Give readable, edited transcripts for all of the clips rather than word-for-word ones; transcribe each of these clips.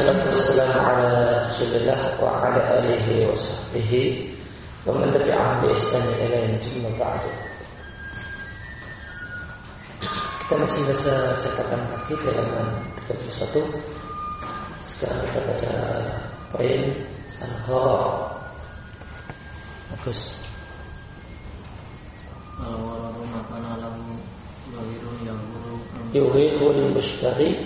Wassalatu wassalamu ala Rasulillah wa ala alihi wa sahbihi wa man tabi'ahum bi ihsan ila yaumil ba'd. Kita masih baca catatan kaki di halaman 31. Sekarang kita pada poin al-gharar. Bagus. Al-gharar makana lahu yuhirun yahuru Yuhirul mushtari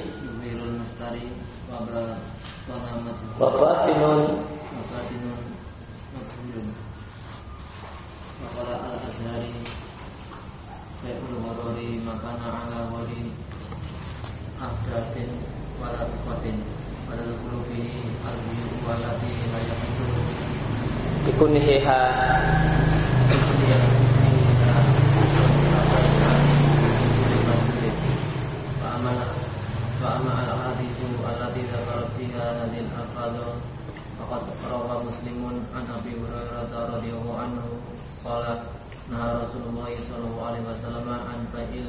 Wabatinun Majhulun. Maqala al-Azhari Fa'ul gharari makana ala ghari ahdatin wala tuqatin padal qulubihi al-biyu walati la yaqitu Bikunihiha Fa'ama al-hadithu allati dzakarat fiha hadhil alfadhu faqad rawa Muslimun an Abi Hurairah radhiyallahu anhu qala naha Rasulullah sallallahu alaihi wasallam an fa'il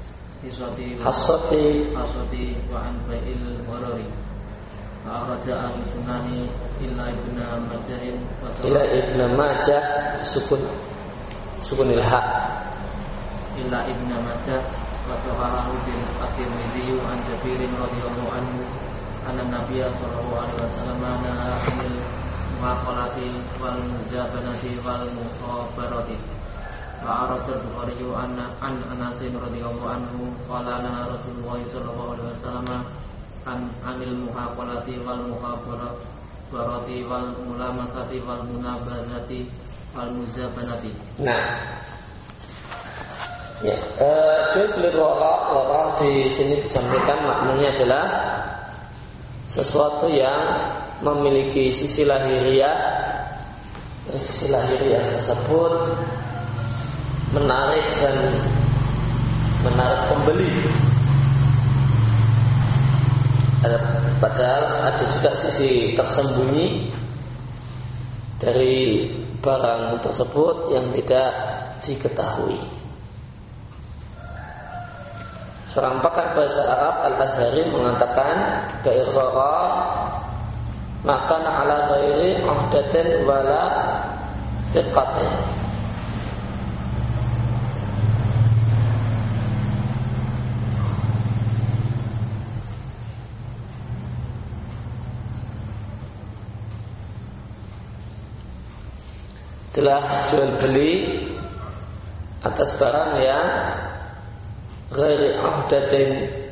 hasati wa an fa'il gharari fa'araja al-sunani illa ibn Majah sukunil ha illa ibn Majah wa sahahu bin at-Tirmidzi an Jabir radhiyallahu anhu anna Nabiy sallallahu alaihi wasallam naha 'anil muqalati wal muzabanati wal mukhabarati wa arada al-Bukhari an Anas radhiyallahu anhu qala naha Rasulullah sallallahu alaihi wasallam an 'anil muqalati wal mukhabarati wal mulamasati wal munabazati wal muzabanati. Nah, ya, jual beli wara di sini disampaikan maknanya adalah sesuatu yang memiliki sisi lahiriah, dan sisi lahiriah tersebut menarik pembeli. Padahal ada juga sisi tersembunyi dari barang tersebut yang tidak diketahui. Seorang pakar bahasa Arab Al-Azhari mengatakan bai'ul gharar maka ala ghairi ahdatin wala thiqatin. Telah jual beli atas barang yang ghairi ahdatin,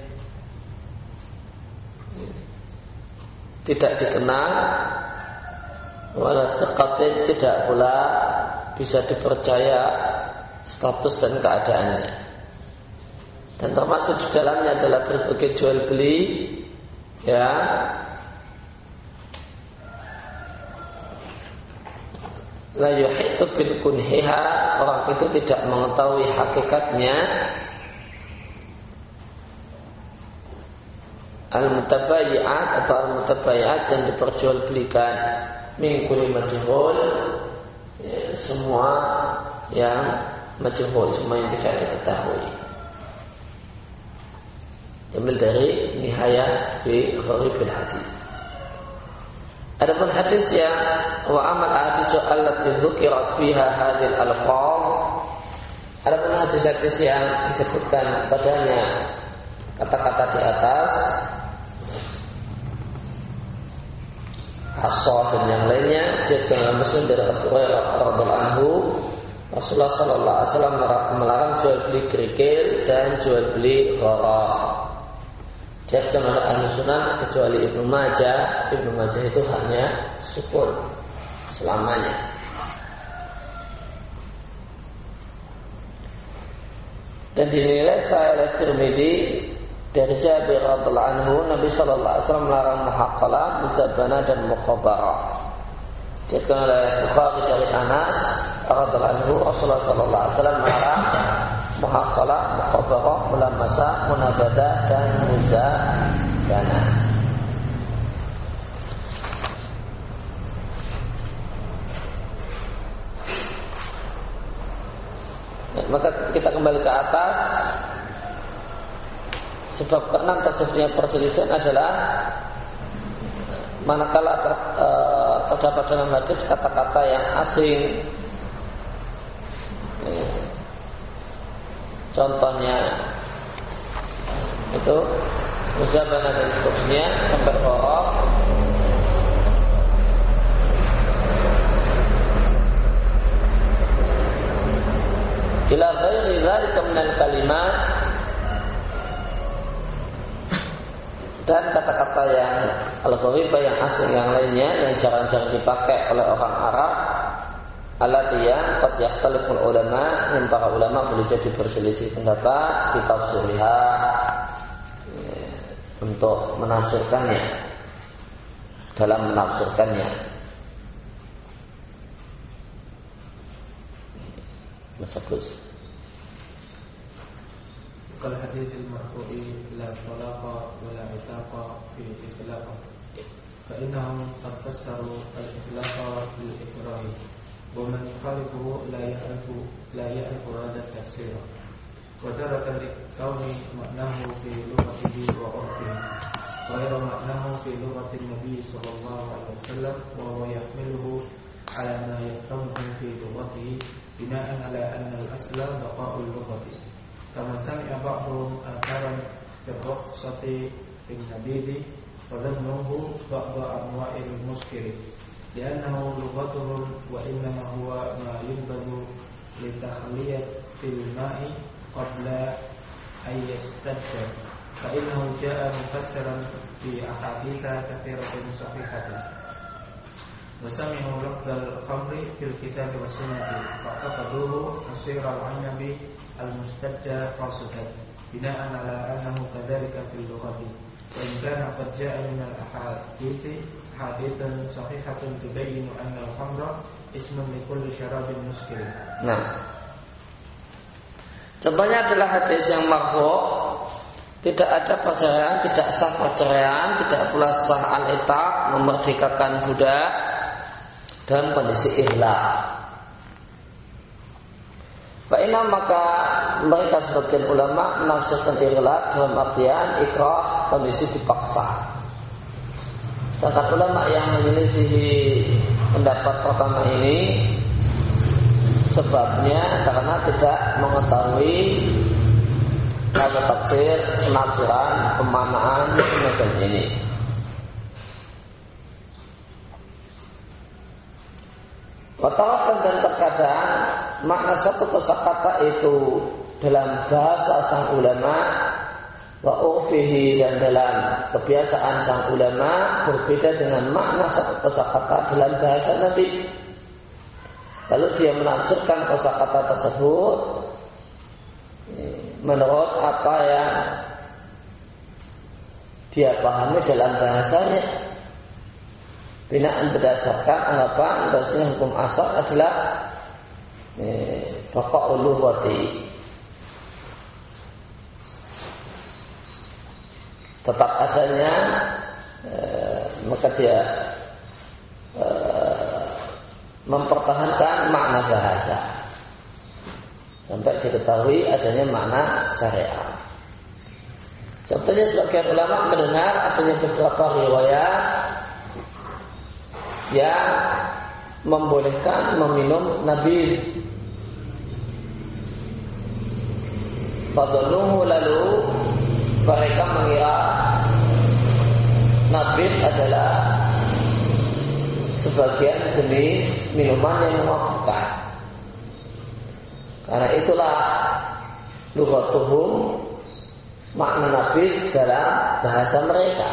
tidak dikenal, wala thiqatin, tidak pula bisa dipercaya status dan keadaannya. Dan termasuk di dalamnya adalah berbagai jual beli yang la yuhitu bil kunhiha, orang itu tidak mengetahui hakikatnya. Al-mutabayyi'at atau al-mutabayyi'at yang diperjualbelikan min kulli majhul, ya, semua yang majhul, semua yang tidak diketahui. Ambil dari Nihayah fi Gharibil Hadis. Adapun hadis yang wa amal hadis allati dzukirat fiha hadhil alfaz, adapun hadis-hadis yang disebutkan padanya kata-kata di atas Hafsah dan yang lainnya, diriwayatkan oleh Muslim dari Abu Hurairah radhiyallahu anhu, Rasulullah sallallahu alaihi wasallam melarang jual beli kerikil dan jual beli gharar. Diriwayatkan oleh Ahlu Sunan kecuali Ibnu Majah. Ibnu Majah itu hanya sukun selamanya. Dan dinilai sahih oleh Tirmidzi dari Jabir radhiyallahu anhu, Nabi sallallahu alaihi wasallam melarang muhaqqalah, muzabbanah dan mukhabarah. Diriwayatkan oleh Bukhari dari Anas radhiyallahu anhu, Rasulullah sallallahu alaihi wasallam melarang muhaqqalah, mukhabarah, mulamasah, munabadah dan muzabbanah. Nah, maka kita kembali ke atas. Sebab keenam terjadinya perselisihan adalah manakala terdapat dalam hadis kata-kata yang asing, contohnya itu muzabana dan seterusnya sampai horof, ila ghairi dzalika minal kalimat, dan kata-kata yang al-gharibah yang asing yang lainnya yang jarang-jarang dipakai oleh orang Arab, allati yang qad yakhtaliful ulama, yang para ulama boleh jadi berselisih pendapat di tafsirha, untuk menafsirkannya, dalam menafsirkannya. Bagus. Kalau hadis al-marfu'i la talaqa wa la isaqa fi islaqa, fa innahum qad fassaru al-islaqa bil ikrahi, wa man yukhalifuhu la ya'rifu hadha at-tafsir, wa taratan likawni maknahu fi lughatihi wa urfihi wa ghayra maknahu fi lughati Nabi sallallahu alaihi wasallam, wa huwa yahmiluhu ala ma yafhamuhu fi lughatihi bina'an ala anna al-asla baqa'ul lughati. Kama sami'a ba'dhum atharan birrukhsati fil nabidhi wa dhannuhu ba'da anwa'il muskiri li'annahu lughatuhum wa innama huwa ma yunbadhu li takhliyatil ma'i qabla an yastadda, fa innahu ja'a mufassiran fi ahaditha katsiratin sahihatin. Wa sami'u lafdhal khamri fil kitab was sunnah faqaduhu masir al-'aynabi al-mustadda qasidan bina'an ala annahu kadzalika fil lughati, wa in kana qad ja'a min al-ahadithi haditsan sahihatun tubayyinu anna al-khamra ismun li kulli syarabin muskir. Nah, contohnya adalah hadis yang marfu', tidak ada perceraian, tidak sah perceraian, tidak pula sah al-itaq, memerdekakan budak dalam kondisi ihlak. Fa'inna, maka mereka sebagian ulama menafsirkan ihlak dalam artian ikrah, kondisi dipaksa. Sedangkan ulama yang menyelisihi pendapat pertama ini sebabnya karena tidak mengetahui kata tafsir, penafsiran, pemaknaan semacam ini. Watawatan, dan terkadang makna satu kosakata itu dalam bahasa sang ulama wa urfihi, dan dalam kebiasaan sang ulama berbeda dengan makna satu kosakata dalam bahasa Nabi. Lalu dia menafsirkan kosakata tersebut menurut apa yang dia pahami dalam bahasanya, binaan berdasarkan anggapan bahasanya hukum asal adalah baqa'ul lughati, tetap adanya, maka dia mempertahankan makna bahasa sampai diketahui adanya makna syariat. Contohnya sebagian ulama mendengar adanya beberapa riwayat yang membolehkan meminum nabid. Fadluhu, lalu mereka mengira nabid adalah sebagian jenis minuman yang memabukkan. Karena itulah lughatuhum, makna nabid dalam bahasa mereka.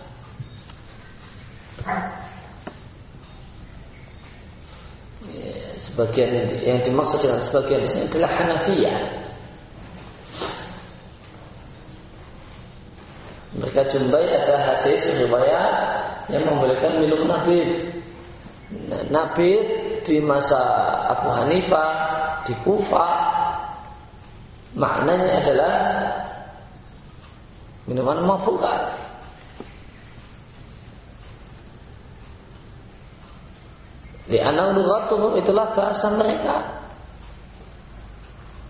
Sebagian yang dimaksud dengan sebagian di sini adalah Hanafiyah. Mereka jumpai ada hadis riwayat yang membolehkan minum nabid. Nabid di masa Abu Hanifah di Kufah maknanya adalah minuman mabukkan. Di anau lughatuhum, itulah bahasa mereka.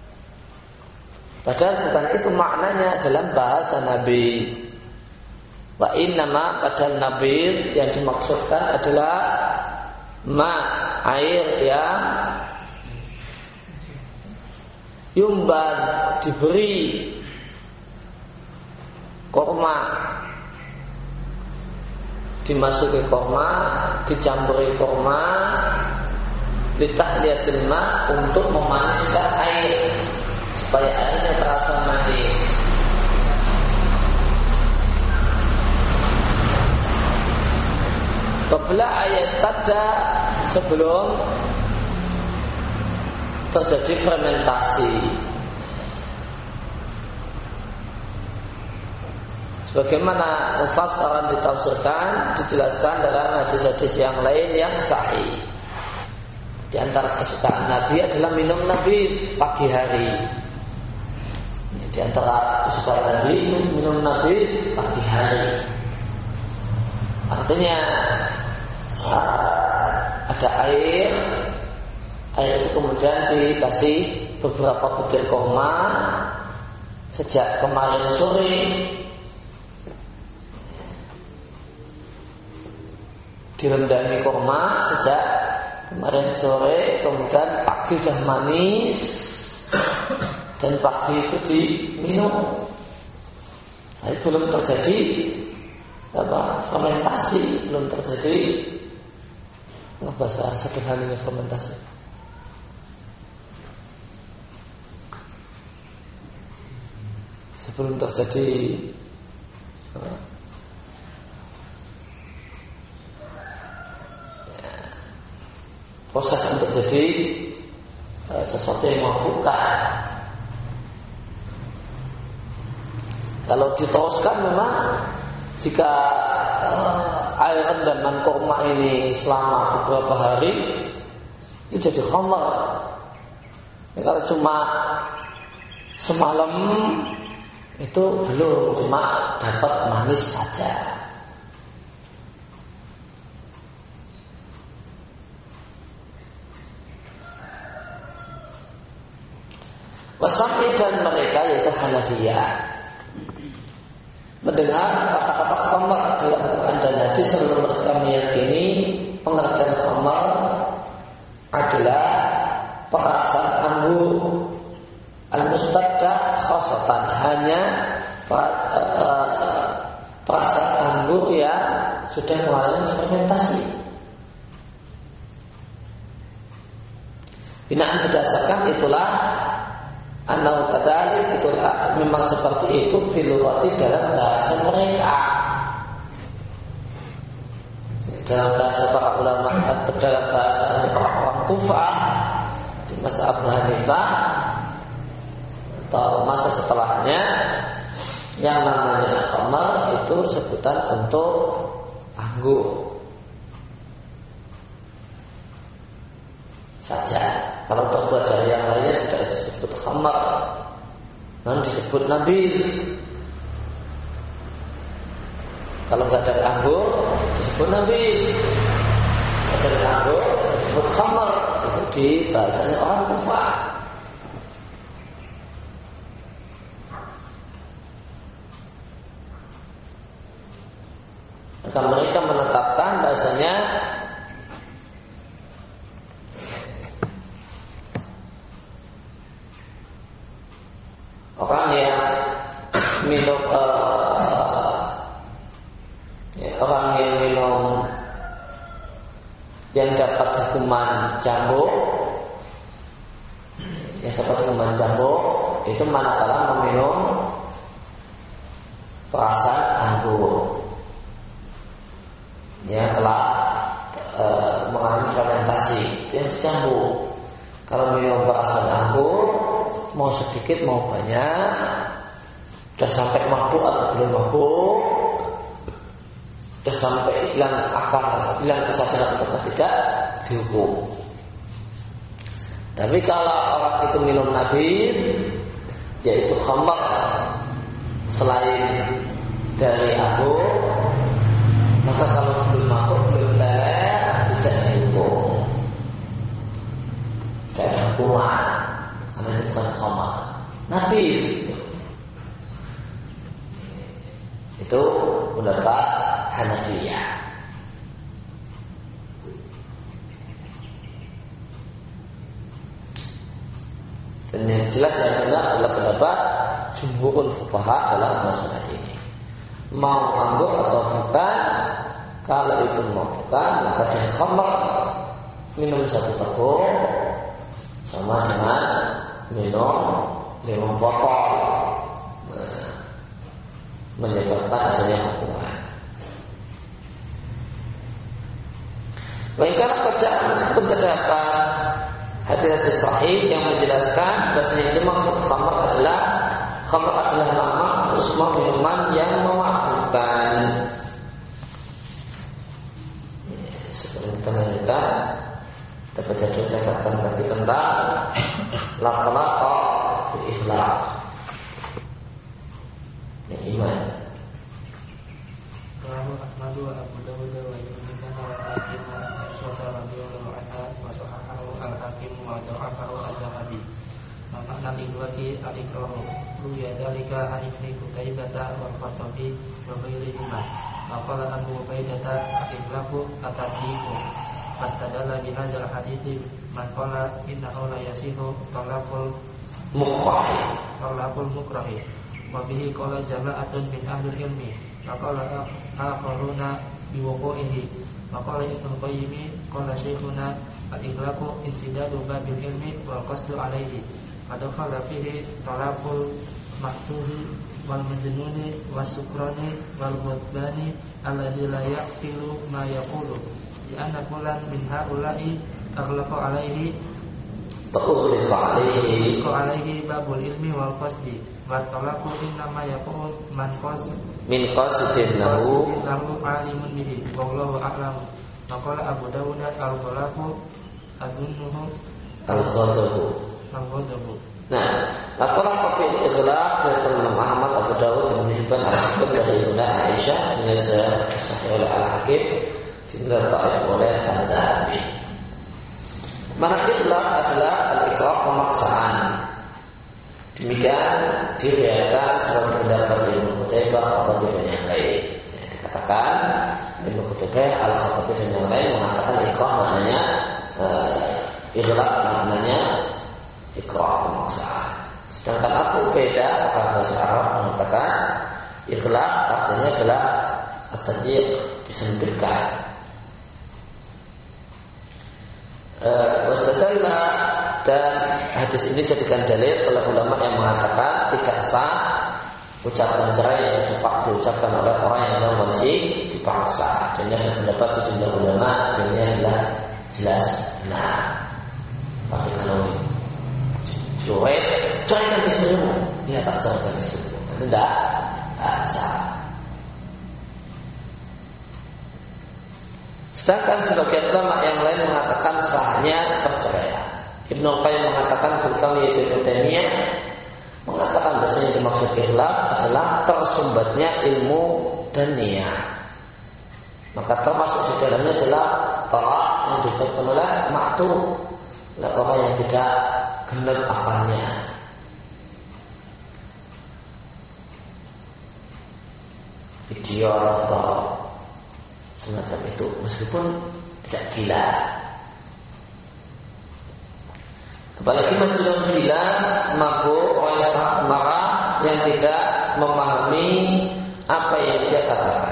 Padahal bukan itu maknanya dalam bahasa Nabi. Wa innama padahal nabid yang dimaksudkan adalah air yang yumban, diberi korma, dimasuki korma, dicampuri korma, litahliyatil ma, untuk memaniskan air supaya airnya terasa manis. Qabla ayastada, sebelum terjadi fermentasi. Sebagaimana mufassaran ditafsirkan, dijelaskan dalam hadis-hadis yang lain yang sahih. Di antara kesukaan Nabi adalah minum Nabi pagi hari. Di antara kesukaan Nabi itu minum Nabi pagi hari. Artinya ada air itu kemudian dikasih beberapa butir korma sejak kemarin sore. Direndangi korma sejak kemarin sore, kemudian pagi sudah manis dan pagi itu diminum. Tapi belum terjadi fermentasi, belum terjadi bahasa sederhananya fermentasi. Sebelum terjadi proses untuk jadi sesuatu yang membuka. Kalau diteruskan memang jika air rendaman korma ini selama beberapa hari itu jadi khamar. Kalau cuma semalam itu belum, cuma dapat manis saja. Wasami dan mereka yaitu Hanafiyah mendengar kata-kata khamar dalam Quran dan hadis, selalu mereka meyakini pengertian khamar adalah perasaan anggur al-mustaddah khasatan, hanya perasaan anggur yang sudah mengalami fermentasi. Binaan berdasarkan itulah anau kadzalik, itulah memang seperti itu filurati dalam bahasa mereka, dalam bahasa para ulama, dalam bahasa para orang Kufah di masa Abu Hanifah atau masa setelahnya, yang namanya khamar itu sebutan untuk anggur saja. Kalau terbuat dari yang lainnya tidak disebut khamar, namun disebut nabil. Kalau nggak ada anggur disebut nabil, kalau ada anggur disebut khamar. Itu di bahasanya orang Kufah. Maka mereka menetapkan bahasanya orang yang minum yang dapat hukuman cambuk, itu manakala meminum perasaan anggur yang telah mengalami fermentasi, itu yang dicambuk. Kalau minum perasaan anggur, mau sedikit mau banyak, sudah sampai mabuk atau belum mabuk, sudah sampai hilang akal, hilang kesadaran atau tidak, dihukum. Tapi kalau orang itu minum nabid, yaitu khamar selain dari anggur, maka kalau belum mabuk, belum teler, tidak dihukum, tidak ada hukuman. Karena itu bukan khamar. Nabi itu pendapat Yang jelas yang benar adalah pendapat jumhurul fuqaha dalam masalah ini. Mau anggur atau bukan? Kalau itu mau bukan, maka dia khamr minum 1 teguk sama dengan minum 5 botol, menyebabkan adanya hukuman. Maka meskipun terdapat hadis-hadis sahih yang menjelaskan bahasanya maksud khamr adalah nama untuk semua minuman yang memabukkan. Sebelum kita lanjutkan, kita baca dulu catatan kaki tentang laqalaqa fi ikhlaq. Yang iman. Rawahu Ahmad wa Abu Dawud wa Ibnu Hibban wa Hakim wa Aisyah radhiyallahu anha wa sahahahu al-Hakim wa da'afahu az-Zahabi. Makna riwayat al-Iqrahu ruya dalika an Ibnu Qutaibah wal Khattabi wa ghairihima. Maqala Abu Ubaidah al-Iqlabu atadiku. Fastadalla bi hadzal hadithi man qala innahu la yasihu talaqul mukrahi. Wa bihi qala jama'atun min ahli ilmi. Maqala akharuna biwuqu'ihi. Maqala Ibnu Qayyim qala syekhuna al-Iqlaqu insidadu babil ilmi wal qasdu alaihi. Adakhala fihi talaqul mahtuhi wal majnuni was sukrani wal mudbani alladzi la yaqilu ma yaqulu li anna kullan min haula'i aghlaqa alaihi alaihi babul ilmi wal qasdi wa talaqu innama yaqul man qas min qasidin lahu alimun bihi wallahu a'lam. Maqala Abu Dawud al-Ghalaqu adunnuhu al-ghadabu. Nah, laqala fil ikhlaq dari Imam Ahmad, Abu Dawud, Ibnu Hibban, Al-Hakim dari Ibnu Aisyah, ini sahih oleh Al-Hakim, dinilai dhaif oleh Al-Zahabi. Mana ikhlaq adalah al-iqrar pemaksaan. Demikian diriwayatkan sebagai pendapat Ibnu Qutaibah, Khattabi dan yang lain. Dikatakan Ibnu Qutaibah, Al-Khattabi dan yang lain mengatakan iqrar maknanya ikhlaq maknanya iqrar pemaksaan. Sedangkan Abu Ubaidah bahasa Arab mengatakan ikhlaq artinya adalah at-tadyiq, disempitkan. Wastadalla, dan hadis ini jadikan dalil oleh ulama yang mengatakan tidak sah ucapan cerai yang diucapkan oleh orang yang sedang kondisi dipaksa. Dan yang pendapat sejumlah ulama dan ini adalah jelas benar. Pada kalau ceraikan istrimu, dia tak ceraikan istrimu, tidak sah. Sedangkan sebagian ulama yang lain mengatakan sahnya perceraian. Ibnu Qayyim mengatakan terutama yaitu Ibnu Taimiyah mengatakan bahasanya dimaksud ikhlaq adalah tersumbatnya ilmu dan niat. Maka termasuk di dalamnya adalah talaq yang diucapkan oleh maktuh, oleh orang yang tidak genap akalnya. Idiot atau semacam itu, meskipun tidak gila. Apalagi majnun gila, mabuk, orang yang sangat marah, yang tidak memahami apa yang dia katakan.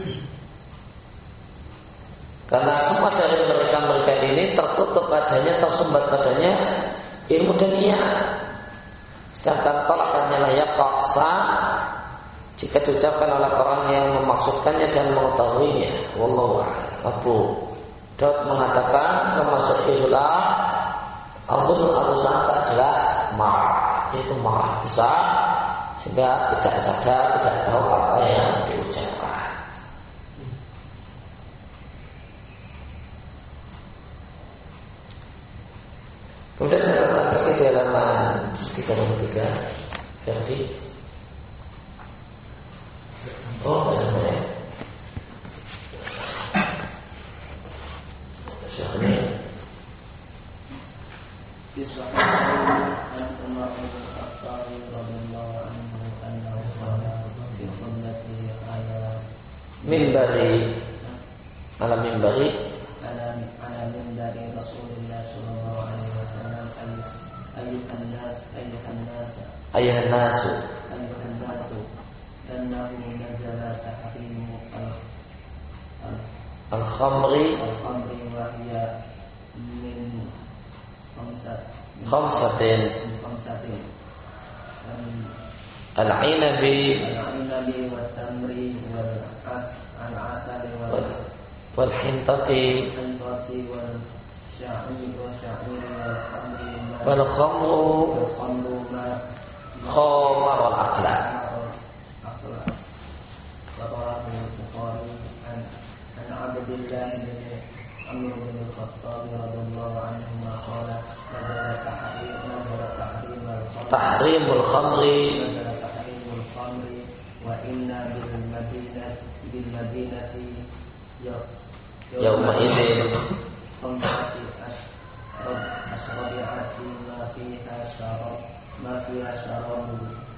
Karena semua dari mereka ini tertutup padanya, tersumbat padanya ilmu dan niat. Sedangkan talakannya layak paksa jika diucapkan oleh orang yang memaksudkannya dan mengetahuinya. Wallahu a'lam. Abu Daud mengatakan termasuk ikhlaq al-dhunnu al-sangka adalah marah, yaitu marah besar sehingga tidak sadar, tidak tahu apa yang diucapkan. Kemudian catatan kaki di halaman 33, Ferdi. Oh, benar. Soalnya disahkan dan Umar bin Khattab radhiyallahu anhu annahu qala fi sunnati ala minbari Rasulullah sallallahu alaihi wasallam Ayuhan nasu أنه نزل تحريم الخمر وهي من خمسة العنب والتمر والعسل والحنطة والخمر خمر الأقلام. ورواه البخاري عن عبد الله بن عمرو بن الخطاب رضي الله عنهما قال تحريم الخمر وإن بالمدينة يومئذ خمسة أشربعة ما فيها شراب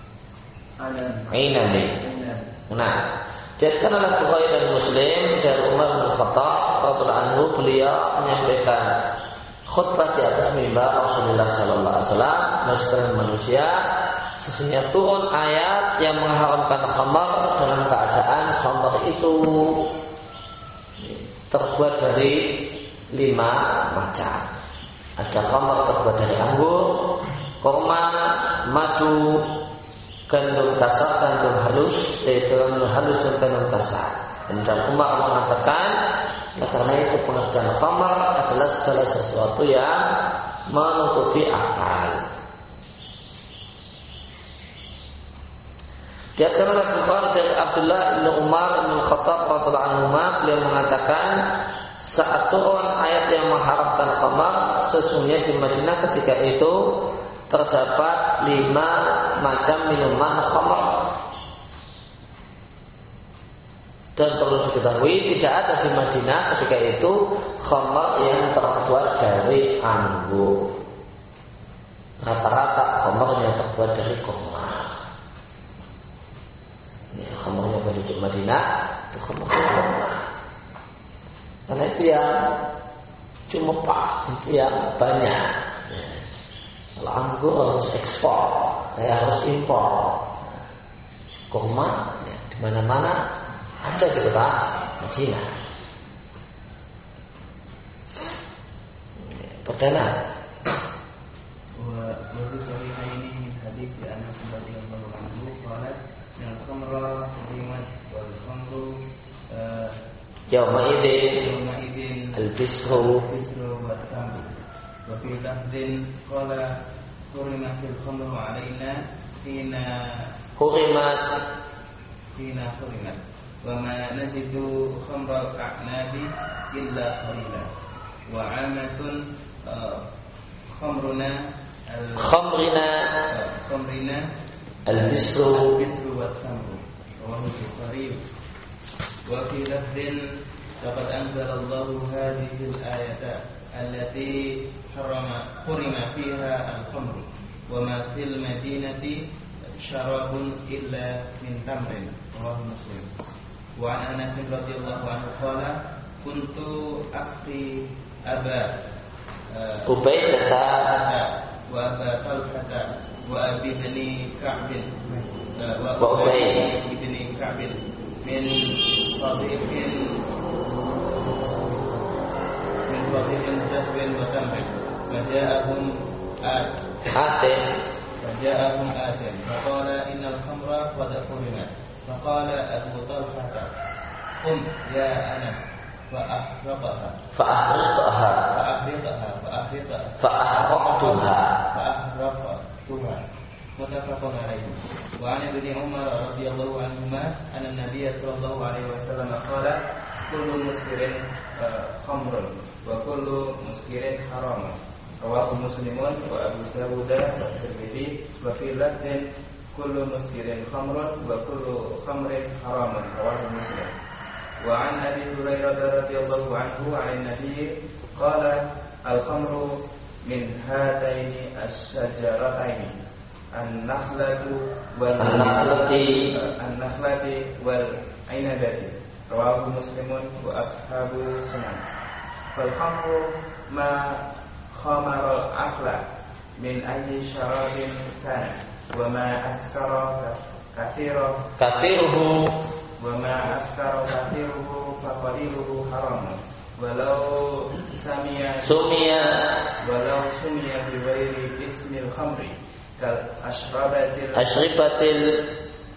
عنب. Nah, diriwayatkan oleh Bukhari dan Muslim dari Umar bin Khattab radhiyallahu anhu, beliau menyampaikan khutbah di atas mimbar Rasulullah sallallahu alaihi wasallam, sekalian manusia, sesungguhnya turun ayat yang mengharamkan khamar dalam keadaan khamar itu terbuat dari 5 macam. Ada khamar terbuat dari anggur, kurma, madu, gandum kasar, gandum halus, gandum halus dan gandum kasar. Dan Umar mengatakan, karena itu pengertian khamar adalah segala sesuatu yang menutupi akal. Diriwayatkan oleh Bukhari dari Abdullah bin Umar bin Khattab radhiyallahu anhu, beliau mengatakan, saat turun ayat yang mengharamkan khamar, sesungguhnya di Madinah ketika itu terdapat 5 macam minuman khamar. Dan perlu diketahui, tidak ada di Madinah ketika itu khamar yang terbuat dari anggur. Rata-rata khamarnya terbuat dari kurma. Ini khamarnya penduduk Madinah itu khamar kurma. Karena itu yang cuma itu yang banyak. Kalau anggur harus ekspor, harus impor. Kurma ya, di mana-mana ada di kota Madinah. Perdana. Wa sahihaini min hadis Anas radhiyallahu anhu qala yang khamra qadimat wal khamru Yawma idin al-bisru wa tamr. وفي لفظ قال حرمت الخمر علينا حين حرمت وما نجد خمر الأعناب إلا قليلا وعامة خمرنا البسر والتمر رواه البخاري. وفي لفظ لقد أنزل الله هذه الآية التي حرم فيها الخمر وما في المدينة شراب إلا من تمر رواه مسلم. وعن أنس رضي الله عنه قال كنت أسقي أبا عبيدة وأبا طلحة وأبي بن كعب وأبي بن كعب من صديق زهو وتمر فجاءهم آتم فقال إن الخمر قد حرمت فقال أبو طلحة قم يا أنس فأحرقتها متفق عليه. وعن ابن عمر رضي الله عنهما أن النبي صلى الله عليه وسلم قال كل مسكر خمر وكل مسكر حرام رواه مسلم وأبو داود والترمذي. وفي لفظ كل مسكر خمر وكل خمر حرام رواه مسلم. وعن أبي هريرة رضي الله عنه عن النبي قال الخمر من هاتين الشجرتين النخلة والعنبة رواه مسلم وأصحاب سنن. فالخمر ما خمر العقل min ayyi syarabin kana wa ma askara kathiruhu wa ma askara kathiruhu faqaliluhu haram walau sumiya bi ghairi ismil khamri kal ashribatil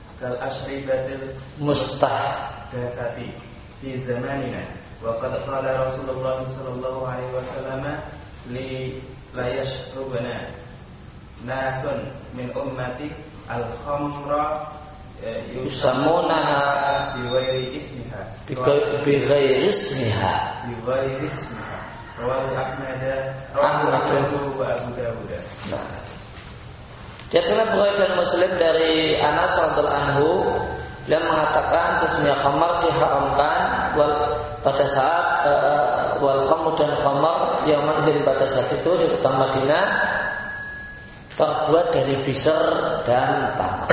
mustahdatsati fi zamanina wa qad qala Rasulullah sallallahu alaihi wasallam li la yashrubuna nasun min ummati al-khamra yusammunaha bi ghairi ismiha rawahu Ahmad wa Abu Dawud. Dia telah berriwayat dari Muslim dari Anas radhiyallahu anhu yang mengatakan sesungguhnya khamar diharamkan pada saat wal khamr dan khamar yang madzin pada saat itu di kota Madinah terbuat dari bisr dan tamar.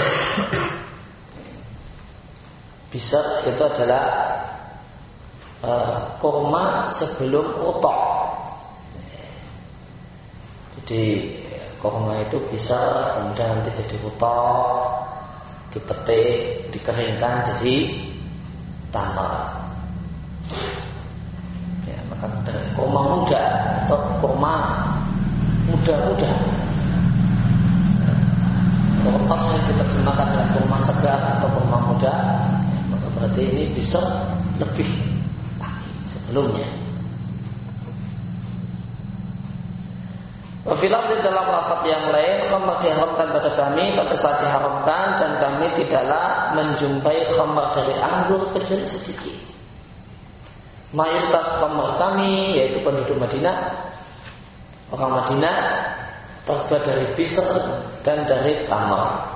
Bisr itu adalah kurma sebelum utok. Jadi kurma itu bisa kemudian nanti jadi utok, dipetik, dikeringkan jadi tamar. Ya, maka kurma muda atau kurma muda-muda. Kalau saya diterjemahkan dengan kurma segar atau kurma muda, maka berarti ini bisa lebih pagi sebelumnya. Wafilah di dalam lafaz yang lain, khamar diharamkan pada kami pada saat diharamkan dan kami tidaklah menjumpai khamar dari anggur kecuali sedikit. Mayoritas khamar kami yaitu penduduk Madinah, orang Madinah terbuat dari bisr dan dari tamar.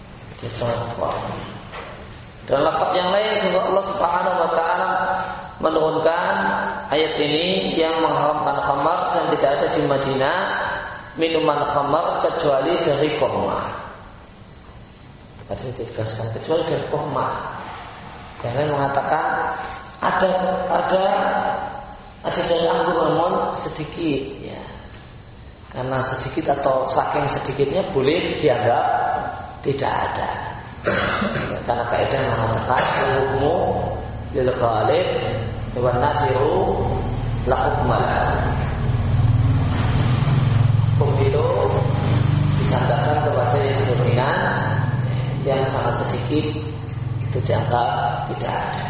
Dalam lafaz yang lain, sungguh Allah Subhanahu wa taala menurunkan ayat ini yang mengharamkan khamar dan tidak ada di Madinah minuman khamar kecuali dari kurma. Tadi saya tegaskan kecuali dari kurma. Yang lain mengatakan ada dari anggur namun sedikit, ya. Karena sedikit atau saking sedikitnya boleh dianggap tidak ada. Ya, karena kaidah mengatakan hukumu lil ghalib wa nadiru la hukmala. Hukum itu disandarkan kepada yang dominan, yang sangat sedikit itu dianggap tidak ada.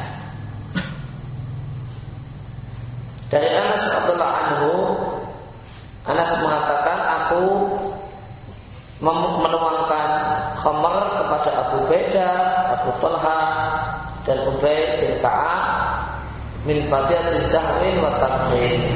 Dari Anas radhiyallahu anhu, Anas mengatakan aku menuangkan khamar kepada Abu Baidah, Abu Talha dan Ubay bin Ka'ab min fatihatil zahrin wa tamrin.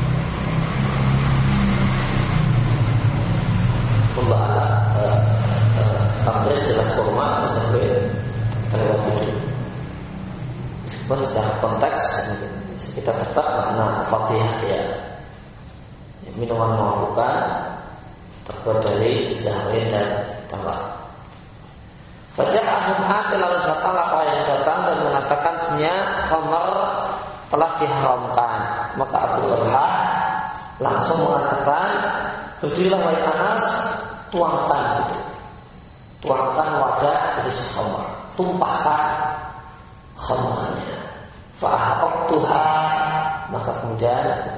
Allah tamrin jelas kurma, zahrin terlewat itu. Meskipun secara konteks kita tepat makna fatihah ya. Minuman memabukkan terbuat dari zahrin dan tamar. Faja'ahum ati lalu datanglah orang yang datang dan mengatakan sebenarnya khamar telah diharamkan. Maka Abu Talha langsung mengatakan, berdirilah wahai Anas, tuangkan wadah berisi khamar, tumpahkan khamarnya. Fa'ahaqtuha, maka kemudian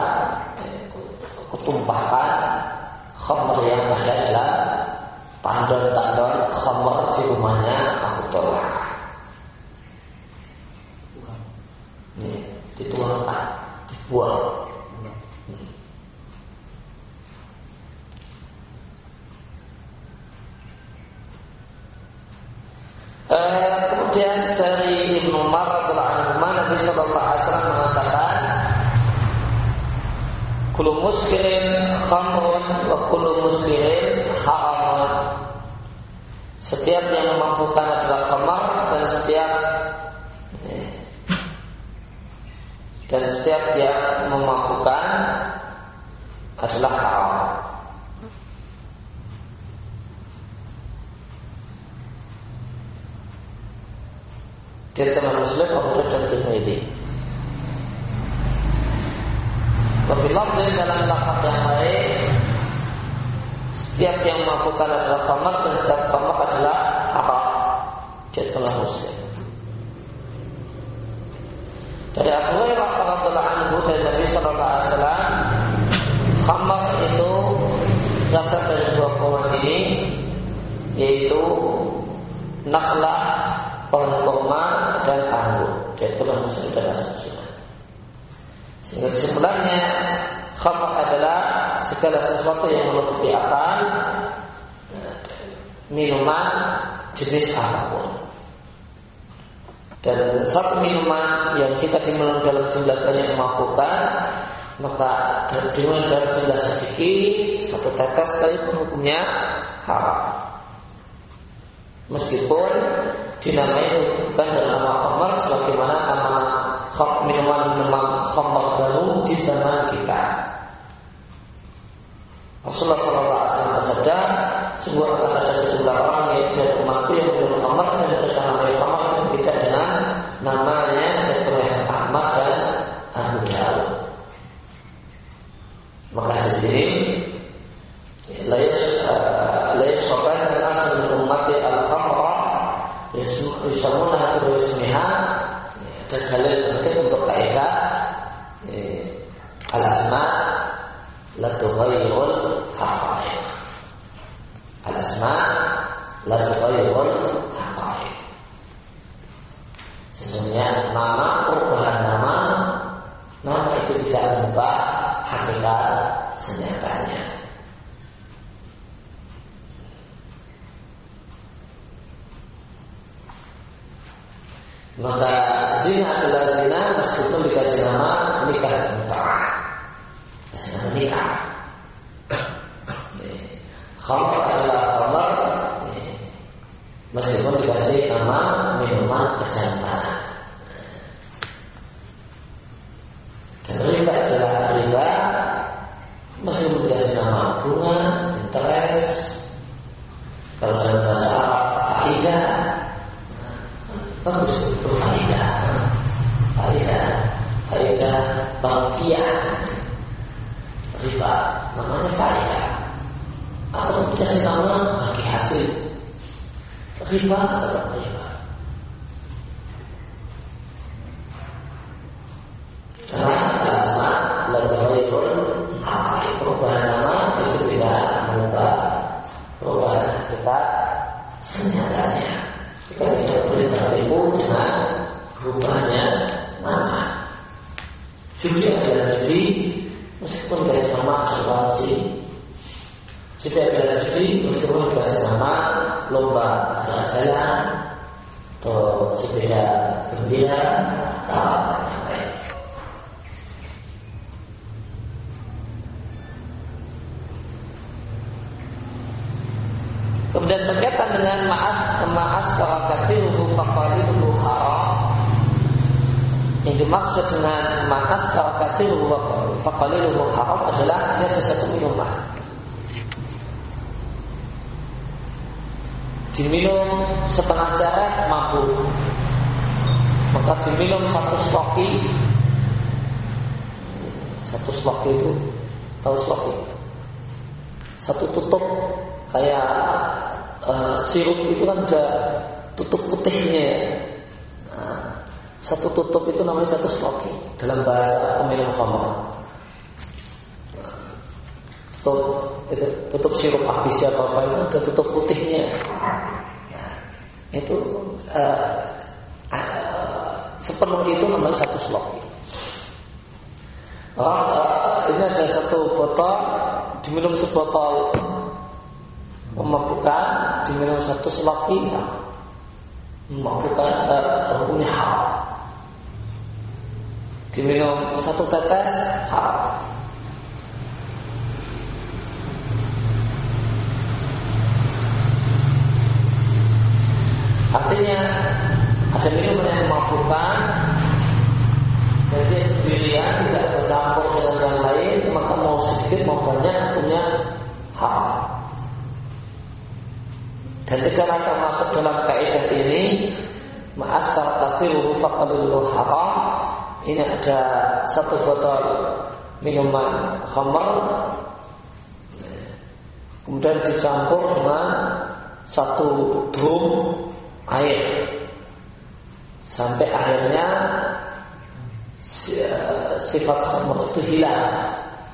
kutumpahkan khamar yang ada dalam tandon-tandon khamar di rumahnya Abu Talha. Ini dituangkan, dibuang. Kemudian dari Ibnu Umar radhiyallahu anhu, Nabi sallallahu alaihi wasallam mengatakan, kullu muskirin khamrun wa kullu muskirin haramun. Setiap yang memabukkan adalah khamar dan setiap yang memabukkan adalah haram. Dari teman Muslim Abu Dawud dan Tirmidzi. Wafil lafzi dalam lafaz yang lain, setiap yang memabukkan adalah khamar dan setiap khamar adalah haram. Jadikanlah Muslim. Dari Abu Hurairah radhiyallahu anhu dari Nabi sallallahu alaihi wasallam, khamar itu berasal dari dua pohon ini, yaitu nakhlah, pohon kurma dan anggur. Jadikanlah Muslim dan asal-usulnya. Sehingga kesimpulannya, khamar adalah segala sesuatu yang menutupi akal, minuman jenis apapun. Dan satu minuman yang jika diminum dalam jumlah banyak memabukkan, maka diminum dalam jumlah sedikit, satu tetes sekalipun hukumnya haram. Meskipun dinamai bukan dengan nama khamar, sebagaimana nama minuman khamar baru di zaman kita. Rasulullah SAW bersabda, sungguh akan ada sejumlah orang yang dari umatku yang minum khamar dan mereka namanya khamar dan tidak dengan namanya seperti Ahmad dan Abu Dawud. Maka di sini lais sopan dan asal umat al-khamra yusamunah berismiha, dan dalil penting untuk kaidah al-asma la tughayyirul haqa'iq. Al-asma la tughayyirul haqa'iq. Sesungguhnya nama, perubahan nama itu tidak mengubah hakikat senyatanya. Maka zina adalah zina meskipun dikasih nama nikah mut'ah. Kasih nama nikah. Khamar adalah khamar meskipun dikasih nama minuman kejantanan. Dan riba adalah riba meskipun dikasih nama bunga, interest. Kalau dalam bahasa Arab faidah, bagus itu faidah bahagia riba namanya faidah, atau dikasih nama bagi hasil riba tetap riba. Karena al-asma la tughayyirul haqa'iq, perubahan nama itu tidak mengubah perubahan hakikat senyatanya. Kita tidak boleh tertipu dengan berubahnya nama. Judi adalah judi meskipun dikasih nama asuransi. Judi adalah judi meskipun dikasih nama lomba jalan atau sepeda gembira atau yang lain. Kemudian berkaitan dengan ma'as karakatiruhu faqaliluhu haram. Yang dimaksud dengan ma'as karakatiruhu faqaliluhu haram adalah ini ada satu minuman. Diminum setengah cara mabuk, maka diminum satu sloki. Satu sloki itu, tahu sloki? Satu tutup kayak sirup itu kan ada tutup putihnya. Satu tutup itu namanya satu sloki dalam bahasa peminum khamar. Tutup sirup habis apa itu ada tutup putihnya. Itu sepenuh itu namanya satu sloki. Ini ada satu botol, diminum sebotol memabukkan, diminum satu sloki sama memabukkan, hukumnya haram. Diminum satu tetes haram. Artinya ada minuman yang memabukkan dan dia sendirian, tidak bercampur dengan yang lain, maka mau sedikit mau banyak punya haram. Dan tidaklah termasuk dalam kaidah ini ma'as karakatiruhu faqaliluhu haram. Ini ada satu botol minuman khamar, kemudian dicampur dengan satu drum air sampai akhirnya sifat khamr itu hilang.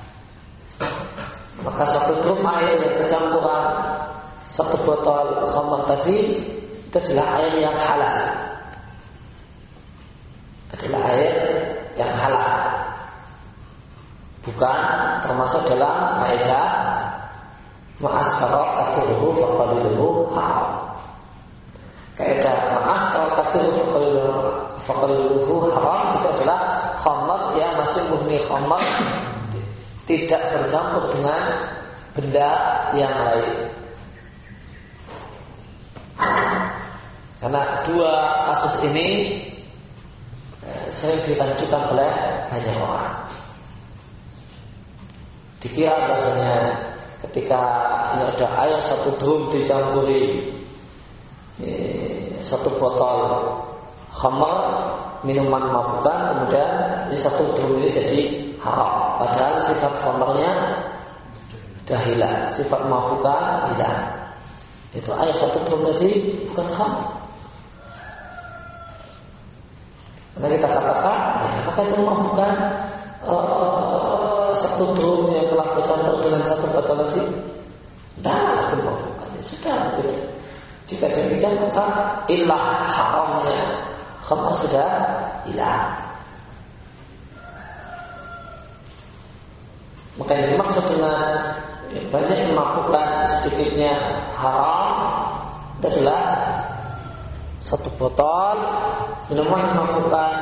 Maka satu drum air yang kecampuran satu botol khamr tadi itu adalah air yang halal. Adalah air yang halal. Bukan termasuk dalam kaidah ma'askara kathiruhu faqaliluhu haram. Kaidah ma'askara kathiruhu faqaliluhu haram itu adalah khamr yang masih murni khamr, tidak bercampur dengan benda yang lain. Karena dua kasus ini sering dilanjutkan oleh banyak orang. Dikira bahasanya ketika ini ada air satu drum dicampuri satu botol khamr minuman mabukan, kemudian di satu drum ini jadi haram. Padahal sifat khamrnya sudah hilang, sifat mabukan hilang. Itu air satu drum tadi bukan khamr. Karena kita katakan, apakah itu mabukan satu drum yang telah bercampur dengan satu botol tadi? Tidak, itu mabukan. Ya sudah begitu. Jika demikian maka ilah haramnya khamr sudah hilang. Maka yang dimaksud dengan banyak yang mabukkan sedikitnya haram adalah satu botol minuman yang mabukkan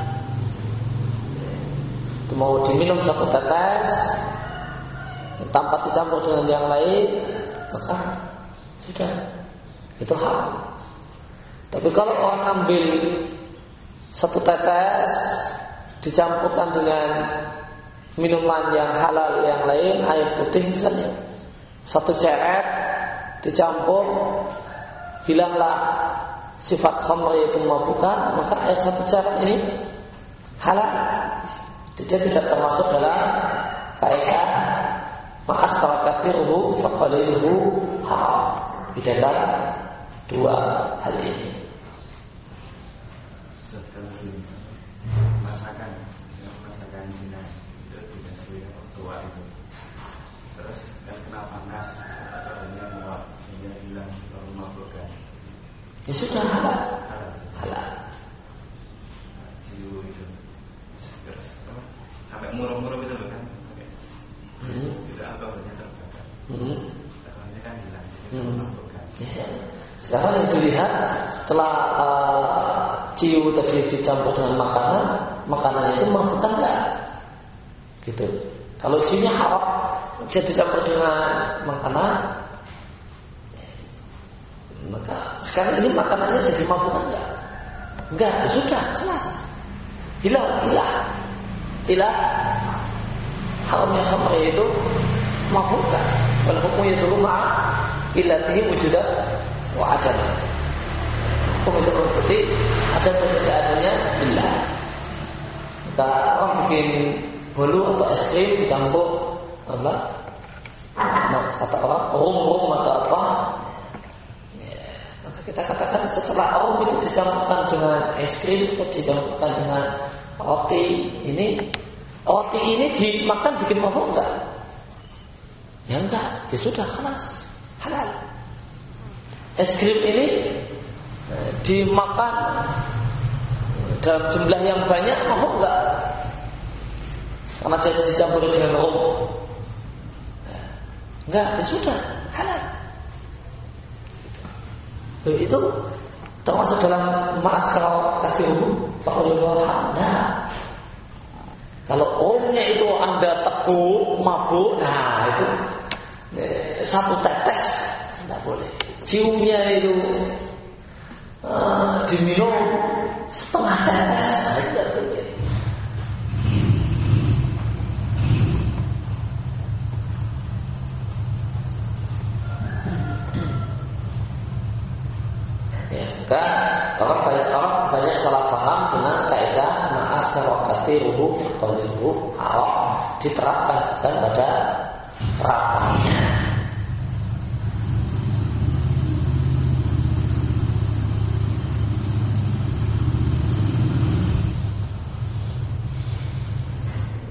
itu mau diminum satu tetes tanpa dicampur dengan yang lain, maka sudah itu haram. Tapi kalau orang ambil satu tetes dicampurkan dengan minuman yang halal yang lain, air putih misalnya, satu ceret dicampur, hilanglah sifat khamr yaitu mabukan, maka air satu ceret ini halal. Dia tidak termasuk dalam kaidah ma'askara kathiruhu faqaliluhu haram. Di dalam dua hal ini. Masakan Cina itu dikasih tua itu, terus kan kena panas atau hanya menguap sehingga hilang lalu mabukkan. Ya sudah halal. Ciu itu terus sampai murung-murung itu kan, itu alkoholnya terbakar, alkoholnya kan hilang, jadi mabukkan. Sekarang yang dilihat setelah ciu tadi dicampur dengan makanan itu mabukkan enggak? Gitu. Kalau ciunya haram, bisa dicampur dengan makanan, maka sekarang ini makanannya jadi mabukkan enggak? Enggak, sudah kelas. Ilah haramnya khamr itu mabukkan. Wal hukmu yadullu ma'a illatihi wujudan wa adam. Hukum itu berarti ada atau tidak adanya billah. Kita orang bikin bolu atau es krim dicampur apa? Nah, kata orang rum atau apa? Ya, maka kita katakan setelah rum itu dicampurkan dengan es krim atau dicampurkan dengan roti ini dimakan bikin mabuk enggak? Ya enggak, ya sudah kelas halal. Es krim ini dimakan dalam jumlah yang banyak mabuk enggak? Karena jadi dicampur dengan rum. Enggak, ya sudah halal. Itu termasuk dalam ma'askara kathiruhu faqaliluhu haram. Nah, kalau rumnya itu Anda teguk, mabuk, nah itu satu tetes tidak boleh. Ciumnya itu diminum setengah tetes, nah itu tidak boleh. Ya, maka orang banyak salah paham dengan kaidah ma'askara kathiruhu faqaliluhu haram diterapkan bukan pada terapannya.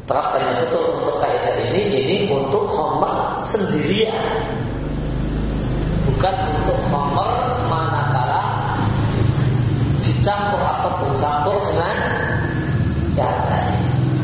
terapkan yang betul untuk kaidah ini untuk khamr sendirian, bukan untuk khamr manakala dicampur atau bercampur dengan yang lain.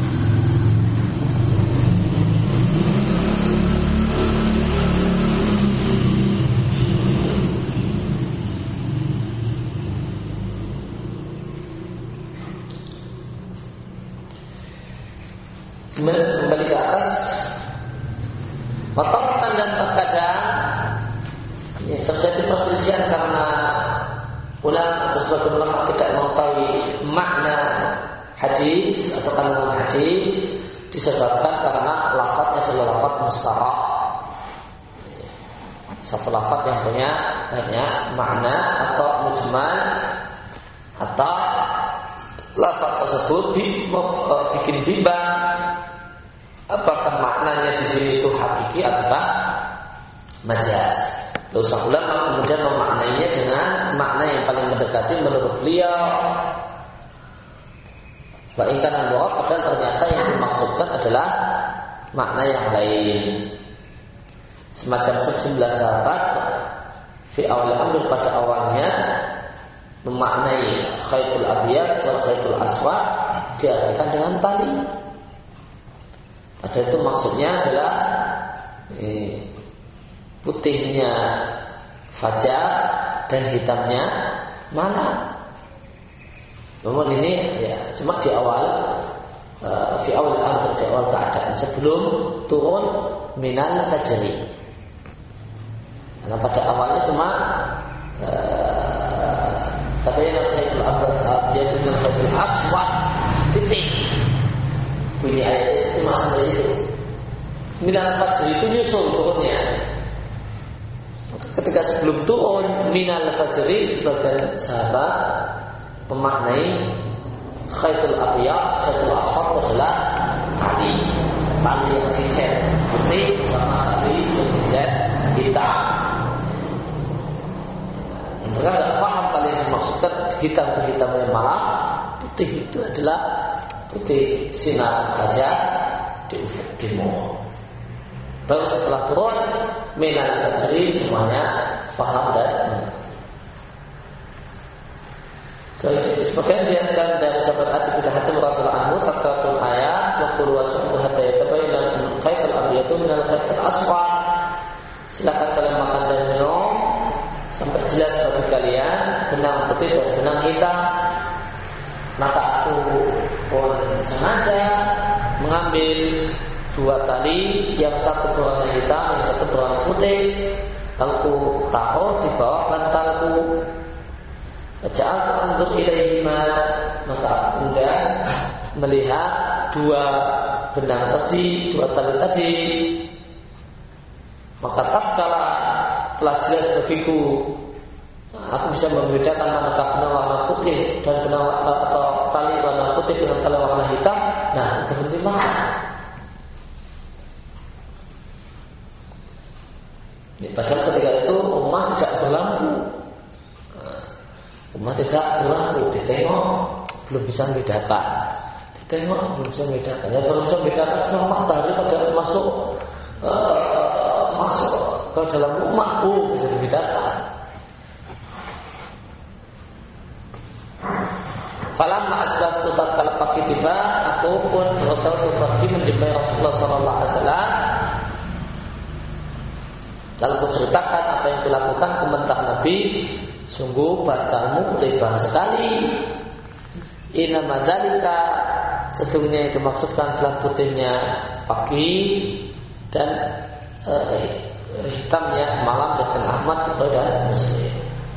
Kembali ke atas, wataratan dan terkadang terjadi perselisihan karena ulama atau sebagian ulama tidak mengetahui makna hadis atau kandungan hadis disebabkan karena lafadznya adalah lafadz mustarak, satu lafadz yang punya banyak makna, atau mujmal, atau lafadz tersebut bikin bimbang apakah maknanya di sini itu hakiki atau majaz. Lalu sang ulama kemudian memaknainya dengan makna yang paling mendekati menurut beliau. Bahkan padahal ternyata yang dimaksudkan adalah makna yang lain. Semacam sejumlah sahabat fi awal amr pada awalnya memaknai khaytul abyad wal khaytul aswad diartikan dengan tali. Padahal itu maksudnya adalah putihnya fajar dan hitamnya malam. Namun ini ya cuma di awal fi awal amr, di awal keadaan sebelum turun minal fajri. Karena pada awalnya cuma tabayyana khaytul abyad yaitu minal khaytul aswad titik. Bunyi ayat itu maksudnya itu. Minal fajri itu nyusul turunnya. Ketika sebelum turun minal fajri, sebagian sahabat memaknai khaytul abyad, khaytul aswad adalah tali yang dicet putih sama tali yang dicet hitam. Mereka tidak paham tali yang dimaksudkan hitam yang malam, putih itu adalah putih sinar fajar di ufuk timur. Baru setelah turun minal fajri semuanya faham dan sebagian diatakan dari sahabat Adi bin Hatim radhiyallahu anhu taqatul ayat wa qul wasbu hatta yatabayyana khaytul abyad minal khaytil aswad. Silakan kalian makan dan minum sampai jelas bagi kalian benang putih dan benang hitam. Maka aku pun sengaja mengambil dua tali, yang satu berwarna hitam, yang satu berwarna putih, lalu ku taruh di bawah bantalku. Ja'altu anzur ilaihima, maka aku melihat dua benang tadi, dua tali tadi. Maka tatkala telah jelas bagiku, aku bisa membedakan manakah benang warna putih dan benang atau tali warna putih dengan tali warna hitam. Nah, berhenti makan. Padahal ketika itu umat tidak berlampu. Umat tidak berlampu, ditengok belum bisa membedakan. Ditengok belum bisa membedakan. Ya baru bisa membedakan setelah matahari pada masuk ke dalam rumah, bisa dibedakan. Falamma asbahtu tatkala pagi tiba, aku pun bertaubat pergi menjumpai Rasulullah sallallahu alaihi wasallam. Lalu kuceritakan apa yang dilakukan, komentar Nabi, sungguh batalmu lebar sekali. Inna madzalika, sesungguhnya yang dimaksudkan adalah putihnya pagi dan hitamnya malam. Jadikan Ahmad dan Muslim.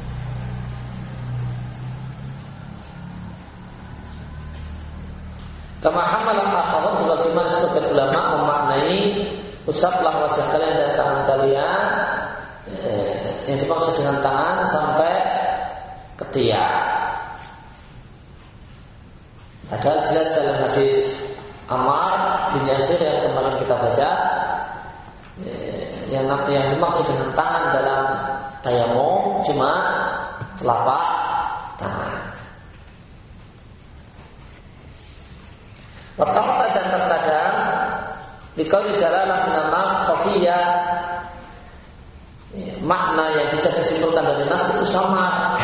Kama hamalan akharun, sebagaimana sebagian ulama memaknai usaplah wajah kalian dan tangan kalian, yang dimaksud dengan tangan sampai ketiak. Padahal jelas dalam hadis Ammar bin Yasir yang kemarin kita baca, yang dimaksud dengan tangan dalam tayamum cuma telapak tangan. Waktu dan terkadang Dikauli dalalah minan nas khafiyah, makna yang bisa disimpulkan dari nas itu sama.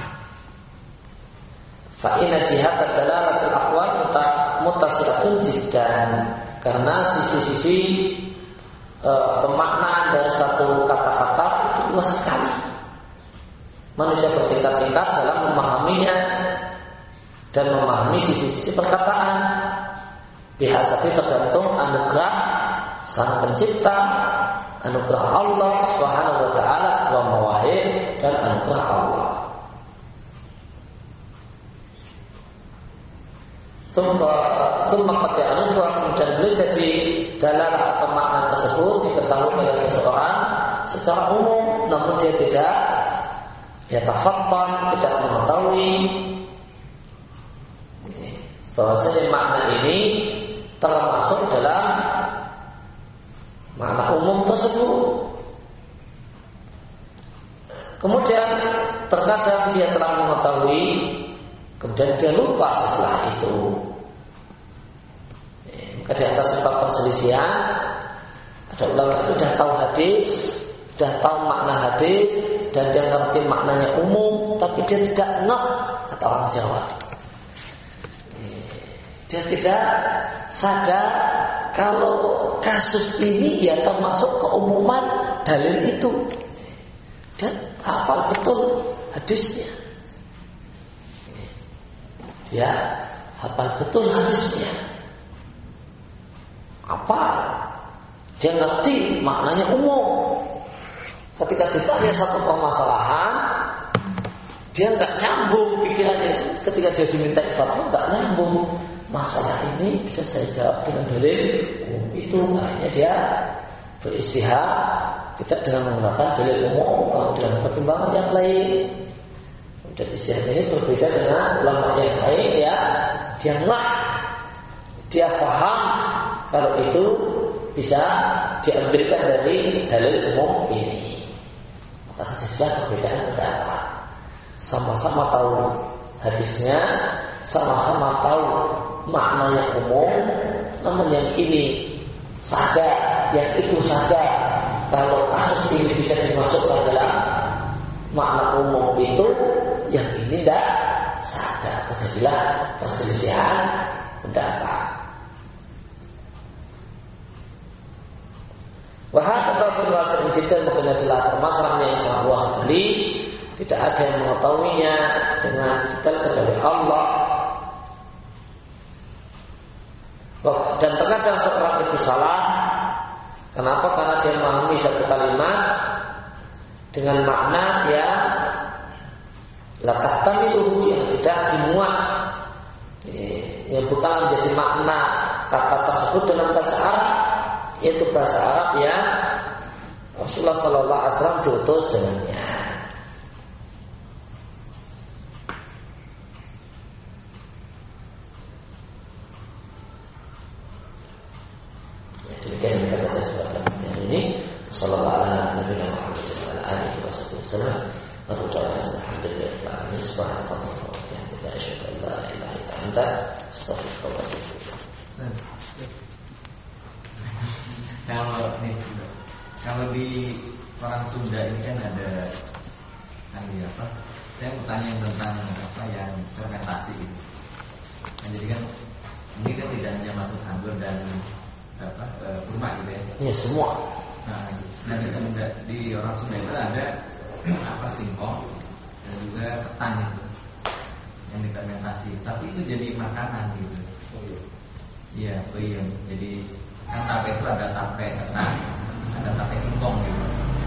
Fa inna jihat dalalatul akhwat muttasilatun jiddan, karena sisi-sisi pemaknaan dari satu kata-kata itu luas sekali. Manusia bertingkat-tingkat dalam memahaminya dan memahami sisi-sisi perkataan. Bihasabi tergantung anugerah Sang Pencipta, anugerah Allah Subhanahu wa taala wa mawahib, dan anugerah Allah. Summa qad ya'rufu, kemudian boleh jadi dalalah atau makna tersebut diketahui oleh seseorang secara umum, namun dia tidak tafattan, tidak mengetahui bahwasanya makna ini termasuk dalam makna umum tersebut. Kemudian terkadang dia telah mengetahui, kemudian dia lupa setelah itu. Maka di atas sebab perselisihan, ada ulama itu sudah tahu hadis, sudah tahu makna hadis, dan dia ngerti maknanya umum, tapi dia tidak ngeh, kata orang Jawa. Dia tidak sadar kalau kasus ini ya termasuk keumuman dalil itu, dan hafal betul hadisnya. Dia hafal betul hadisnya. Apa? Dia ngerti maknanya umum. Ketika ditanya satu permasalahan, dia nggak nyambung pikirannya itu. Ketika dia diminta fatwa, nggak nyambung. Masalah ini bisa saya jawab dengan dalil itu. Akhirnya dia beristihad tidak dengan menggunakan dalil umum, dengan pertimbangan yang lain. Dan istihad ini berbeda dengan ulama yang lain, ya. Dia paham kalau itu bisa diambilkan dari dalil umum ini. Maka terjadilah perbedaan pendapat. Sama-sama tahu hadisnya, sama-sama tahu maknanya umum, namun yang ini sadar, yang itu sadar kalau kasus ini bisa dimasukkan dalam makna umum itu, yang ini tidak sadar. Terjadilah perselisihan pendapat. Wahai berwasat menjadi bukan adalah permasalahan yang sangat luas sekali. Tidak ada yang mengetahuinya dengan detail kecuali Allah. Dan terkadang seorang itu salah. Kenapa? Karena dia memahami satu kalimat dengan makna yang la tahtamiluhu, yang tidak dimuat, yang bukan menjadi makna kata tersebut dalam bahasa Arab, yaitu bahasa Arab yang Rasulullah sallallahu alaihi wasallam diutus dengannya. Demikian yang kita baca sebutkan ini. Sallallahu alaihi wasallam. Alhamdulillah. Subhanallah. Kita asyhadu an la ilaha illa anta astaghfiruka wa atubu ilaik. Kalau di orang Sunda ini kan ada apa? Saya mau tanya tentang apa yang fermentasi itu. Nah, jadi kan ini kan tidak hanya masuk anggur dan kurma gitu ya? Iya, semua. Nah di orang Sunda itu ada apa, singkong dan juga ketan itu yang difermentasi, tapi itu jadi makanan gitu. Iya, jadi kan tape itu ada tape ketan, ada tape singkong gitu.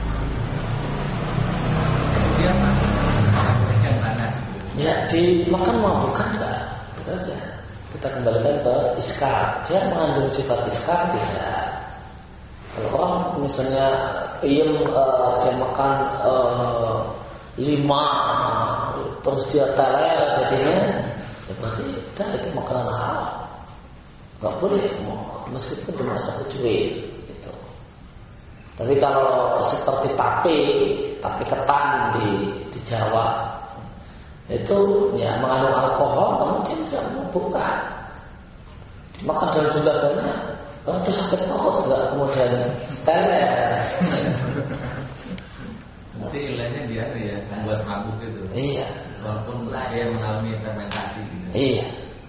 Dia masih yang mana? Ya, dimakan mau bukan enggak? Itu aja. Kita kembalikan ke iskar. Dia mengandung sifat iskar tidak? Kalau orang misalnya dia makan 5 terus dia teler jadinya, ya berarti itu makanan haram. Gak boleh, meskipun cuma 1 cuit gitu. Tapi kalau seperti tape ketan di Jawa, itu ya mengandung alkohol, namun dia tidak memabukkan. Dimakan dalam jumlah banyak, Oh, itu sakit perut enggak kemudian teler. Berarti ilahnya dia ya membuat mabuk itu. Iya. Walaupun dia mengalami fermentasi gitu. Iya.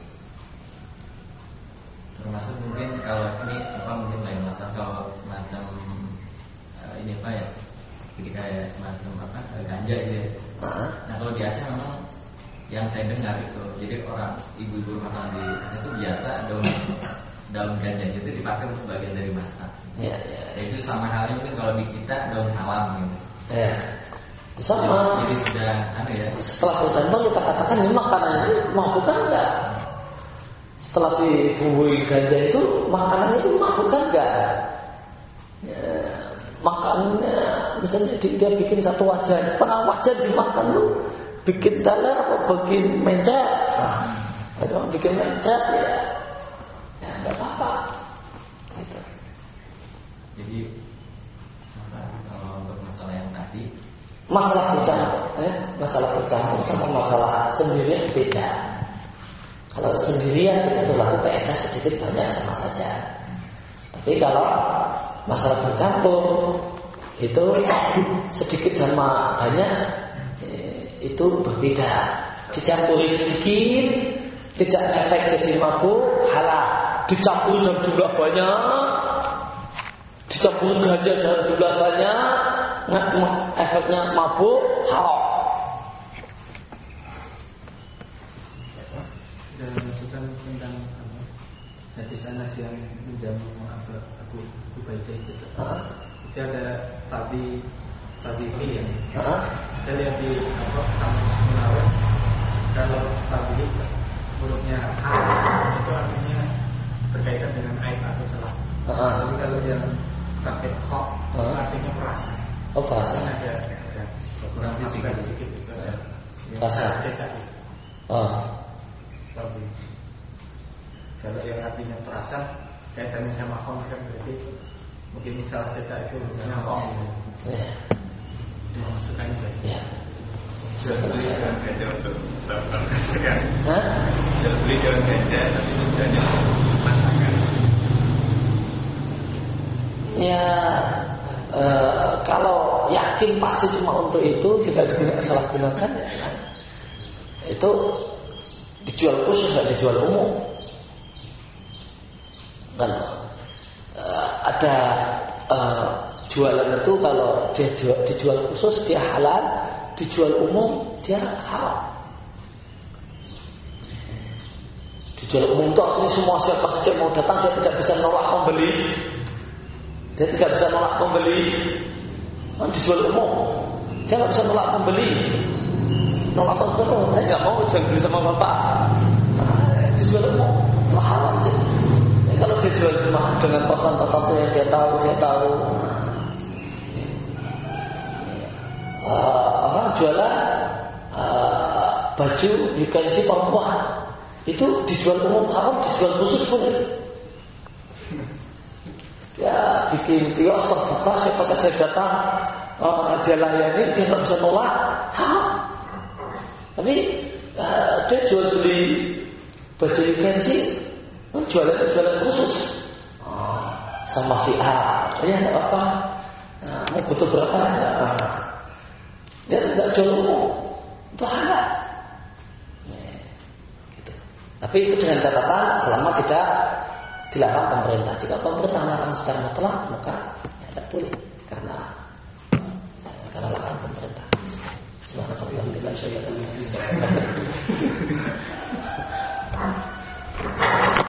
Termasuk mungkin kalau ini mungkin lain masalah kalau semacam ini ya, ketika semacam ganja gitu ya. Nah kalau di Aceh memang yang saya dengar itu, jadi orang ibu-ibu rumah tangga di Aceh itu biasa daun ganja itu dipakai untuk bagian dari masak. Iya. Itu sama halnya mungkin kalau di kita daun salam gitu. Iya. Sama. Jadi sudah ya. Setelah bercampur kita katakan ini makanan ini mabukkan enggak? Setelah dibumbui ganja itu makanan itu mabukkan enggak? Ya, makannya misalnya dia bikin satu wajan, setengah wajan dimakan tuh bikin teler atau bikin mencet. Atau bikin mencet ya enggak apa-apa. Gitu. Jadi kalau untuk masalah yang tadi masalah bercampur sama masalah sendirian beda. Kalau sendirian kita berlaku kaidah sedikit banyak sama saja. Tapi kalau masalah bercampur itu sedikit sama banyak itu berbeda. Dicampuri sedikit tidak efek jadi mabuk halal. Dicampur dalam jumlah banyak, dicampur ganja dalam jumlah banyak, efeknya mabuk haram. Dan masukan tentang hadis Anas yang menjamu Abu Ubaidah itu. Itu ada tadi yang saya lihat di Kamus Munawar, kalau tadi hurufnya A itu artinya berkaitan dengan aib atau celah. Tapi kalau yang pakai kok artinya perasa. Oh, perasa. Ada kurang sedikit itu. Perasa. Tapi kalau yang artinya perasa kaitannya sama kong kan berarti mungkin salah cetak itu nyangkong. Masukkan itu. Ya. Jual beli daun ganja untuk melakukan masakan. Jual beli daun ganja tapi tujuannya masakan. Ya, kalau yakin pasti cuma untuk itu tidak salah gunakan ya. Itu dijual khusus nggak dijual umum. Kan ada jualan itu kalau dia dijual khusus dia halal, dijual umum dia haram. Dijual umum itu ini semua siapa saja mau datang dia tidak bisa nolak pembeli. Dia tidak bisa nolak pembeli. Dijual umum dia nggak bisa nolak pembeli. Nolak pembeli, saya nggak mau jual beli sama bapak. Dijual umum haram. Kalau dia jual dengan kosan tertentu yang dia tahu orang jualan baju dikasih perempuan itu dijual umum haram, dijual khusus boleh. Ya bikin kios terbuka siapa saja datang dia layani, dia tak bisa nolak haram. Tapi dia jual beli baju dikasih jualan khusus sama si A, ya nggak apa-apa. Mau butuh berapa? Dia nggak jual umum, itu halal. Gitu. Tapi itu dengan catatan selama tidak dilarang pemerintah. Jika pemerintah melarang secara mutlak, maka tidak boleh karena larangan pemerintah. Subhanallah,